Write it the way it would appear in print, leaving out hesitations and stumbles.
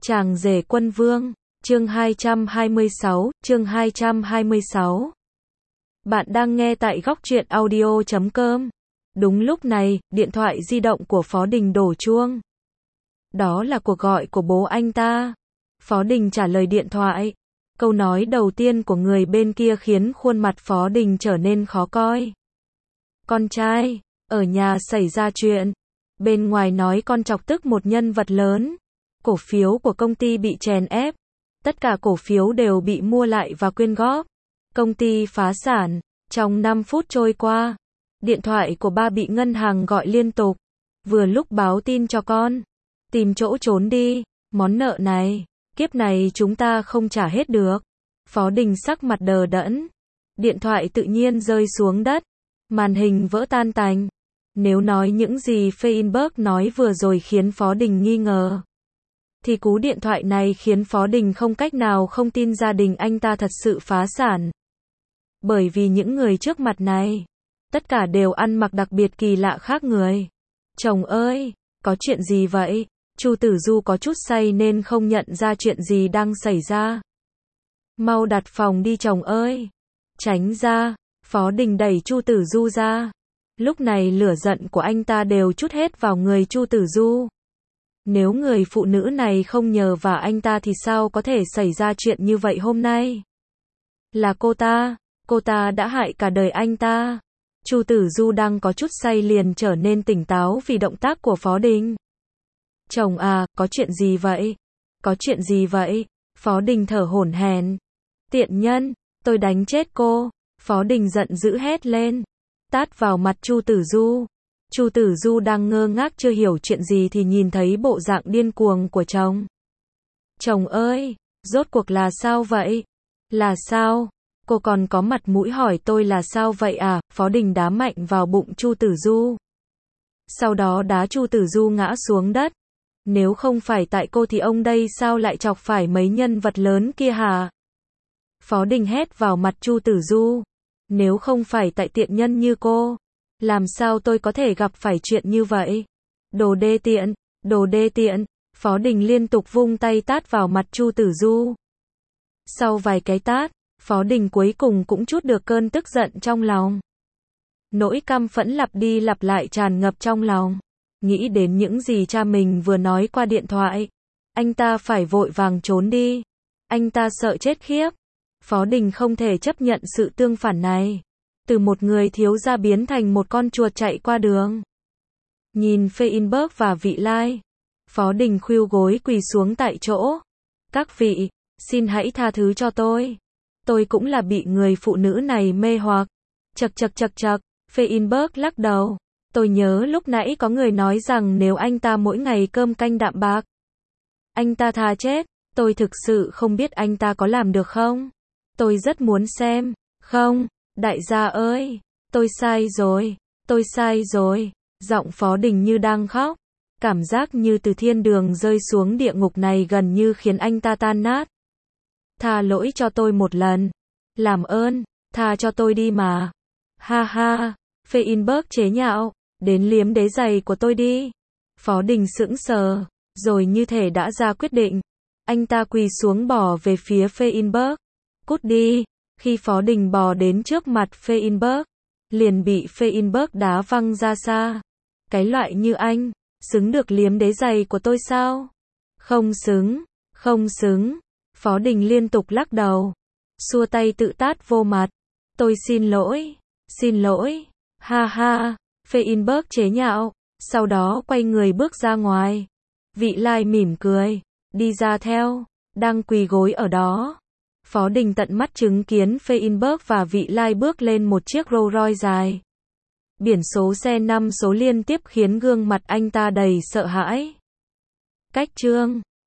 Chàng rể quân vương, chương 226. Bạn đang nghe tại góc truyện audio.com. Đúng lúc này, điện thoại di động của Phó Đình đổ chuông. Đó là cuộc gọi của bố anh ta. Phó Đình trả lời điện thoại. Câu nói đầu tiên của người bên kia khiến khuôn mặt Phó Đình trở nên khó coi. Con trai, ở nhà xảy ra chuyện. Bên ngoài nói con chọc tức một nhân vật lớn. Cổ phiếu của công ty bị chèn ép. Tất cả cổ phiếu đều bị mua lại và quyên góp. Công ty phá sản. Trong 5 phút trôi qua, điện thoại của ba bị ngân hàng gọi liên tục. Vừa lúc báo tin cho con. Tìm chỗ trốn đi. Món nợ này, kiếp này chúng ta không trả hết được. Phó Đình sắc mặt đờ đẫn. Điện thoại tự nhiên rơi xuống đất. Màn hình vỡ tan tành. Nếu nói những gì Feinberg nói vừa rồi khiến Phó Đình nghi ngờ, thì cú điện thoại này khiến Phó Đình không cách nào không tin gia đình anh ta thật sự phá sản. Bởi vì những người trước mặt này, tất cả đều ăn mặc đặc biệt kỳ lạ khác người. Chồng ơi, có chuyện gì vậy? Chu Tử Du có chút say nên không nhận ra chuyện gì đang xảy ra. Mau đặt phòng đi chồng ơi. Tránh ra, Phó Đình đẩy Chu Tử Du ra. Lúc này lửa giận của anh ta đều trút hết vào người Chu Tử Du. Nếu người phụ nữ này không nhờ vào anh ta thì sao có thể xảy ra chuyện như vậy hôm nay? Là cô ta đã hại cả đời anh ta. Chu Tử Du đang có chút say liền trở nên tỉnh táo vì động tác của Phó Đình. Chồng à, có chuyện gì vậy? Có chuyện gì vậy? Phó Đình thở hổn hển. Tiện nhân, tôi đánh chết cô. Phó Đình giận dữ hét lên. Tát vào mặt Chu Tử Du. Chu Tử Du đang ngơ ngác chưa hiểu chuyện gì thì nhìn thấy bộ dạng điên cuồng của chồng. Chồng ơi, rốt cuộc là sao vậy? Là sao? Cô còn có mặt mũi hỏi tôi là sao vậy à? Phó Đình đá mạnh vào bụng Chu Tử Du. Sau đó đá Chu Tử Du ngã xuống đất. Nếu không phải tại cô thì ông đây sao lại chọc phải mấy nhân vật lớn kia hả? Phó Đình hét vào mặt Chu Tử Du. Nếu không phải tại tiện nhân như cô, làm sao tôi có thể gặp phải chuyện như vậy? Đồ đê tiện, đồ đê tiện. Phó Đình liên tục vung tay tát vào mặt Chu Tử Du. Sau vài cái tát, Phó Đình cuối cùng cũng trút được cơn tức giận trong lòng. Nỗi căm phẫn lặp đi lặp lại tràn ngập trong lòng. Nghĩ đến những gì cha mình vừa nói qua điện thoại, anh ta phải vội vàng trốn đi. Anh ta sợ chết khiếp. Phó Đình không thể chấp nhận sự tương phản này. Từ một người thiếu gia biến thành một con chuột chạy qua đường. Nhìn Feinberg và Vị Lai, Phó Đình khuỵu gối quỳ xuống tại chỗ. Các vị, xin hãy tha thứ cho tôi. Tôi cũng là bị người phụ nữ này mê hoặc. Chậc. Feinberg lắc đầu. Tôi nhớ lúc nãy có người nói rằng nếu anh ta mỗi ngày cơm canh đạm bạc, anh ta thà chết. Tôi thực sự không biết anh ta có làm được không? Tôi rất muốn xem. Không, đại gia ơi, tôi sai rồi. Giọng Phó Đình như đang khóc. Cảm giác như từ thiên đường rơi xuống địa ngục này gần như khiến anh ta tan nát. Tha lỗi cho tôi một lần. Làm ơn, tha cho tôi đi mà. Ha ha, Feinberg chế nhạo. Đến liếm đế giày của tôi đi. Phó Đình sững sờ, rồi như thể đã ra quyết định. Anh ta quỳ xuống bò về phía Feinberg. Cút đi. Khi Phó Đình bò đến trước mặt Feinberg, liền bị Feinberg đá văng ra xa. Cái loại như anh, xứng được liếm đế giày của tôi sao? Không xứng. Phó Đình liên tục lắc đầu, xua tay tự tát vô mặt. Tôi xin lỗi. Ha ha. Feinberg chế nhạo, sau đó quay người bước ra ngoài. Vị Lai mỉm cười, đi ra theo, đang quỳ gối ở đó. Phó Đình tận mắt chứng kiến Feinberg và Vị Lai bước lên một chiếc Rolls Royce dài. Biển số xe 5 số liên tiếp khiến gương mặt anh ta đầy sợ hãi. Cách chương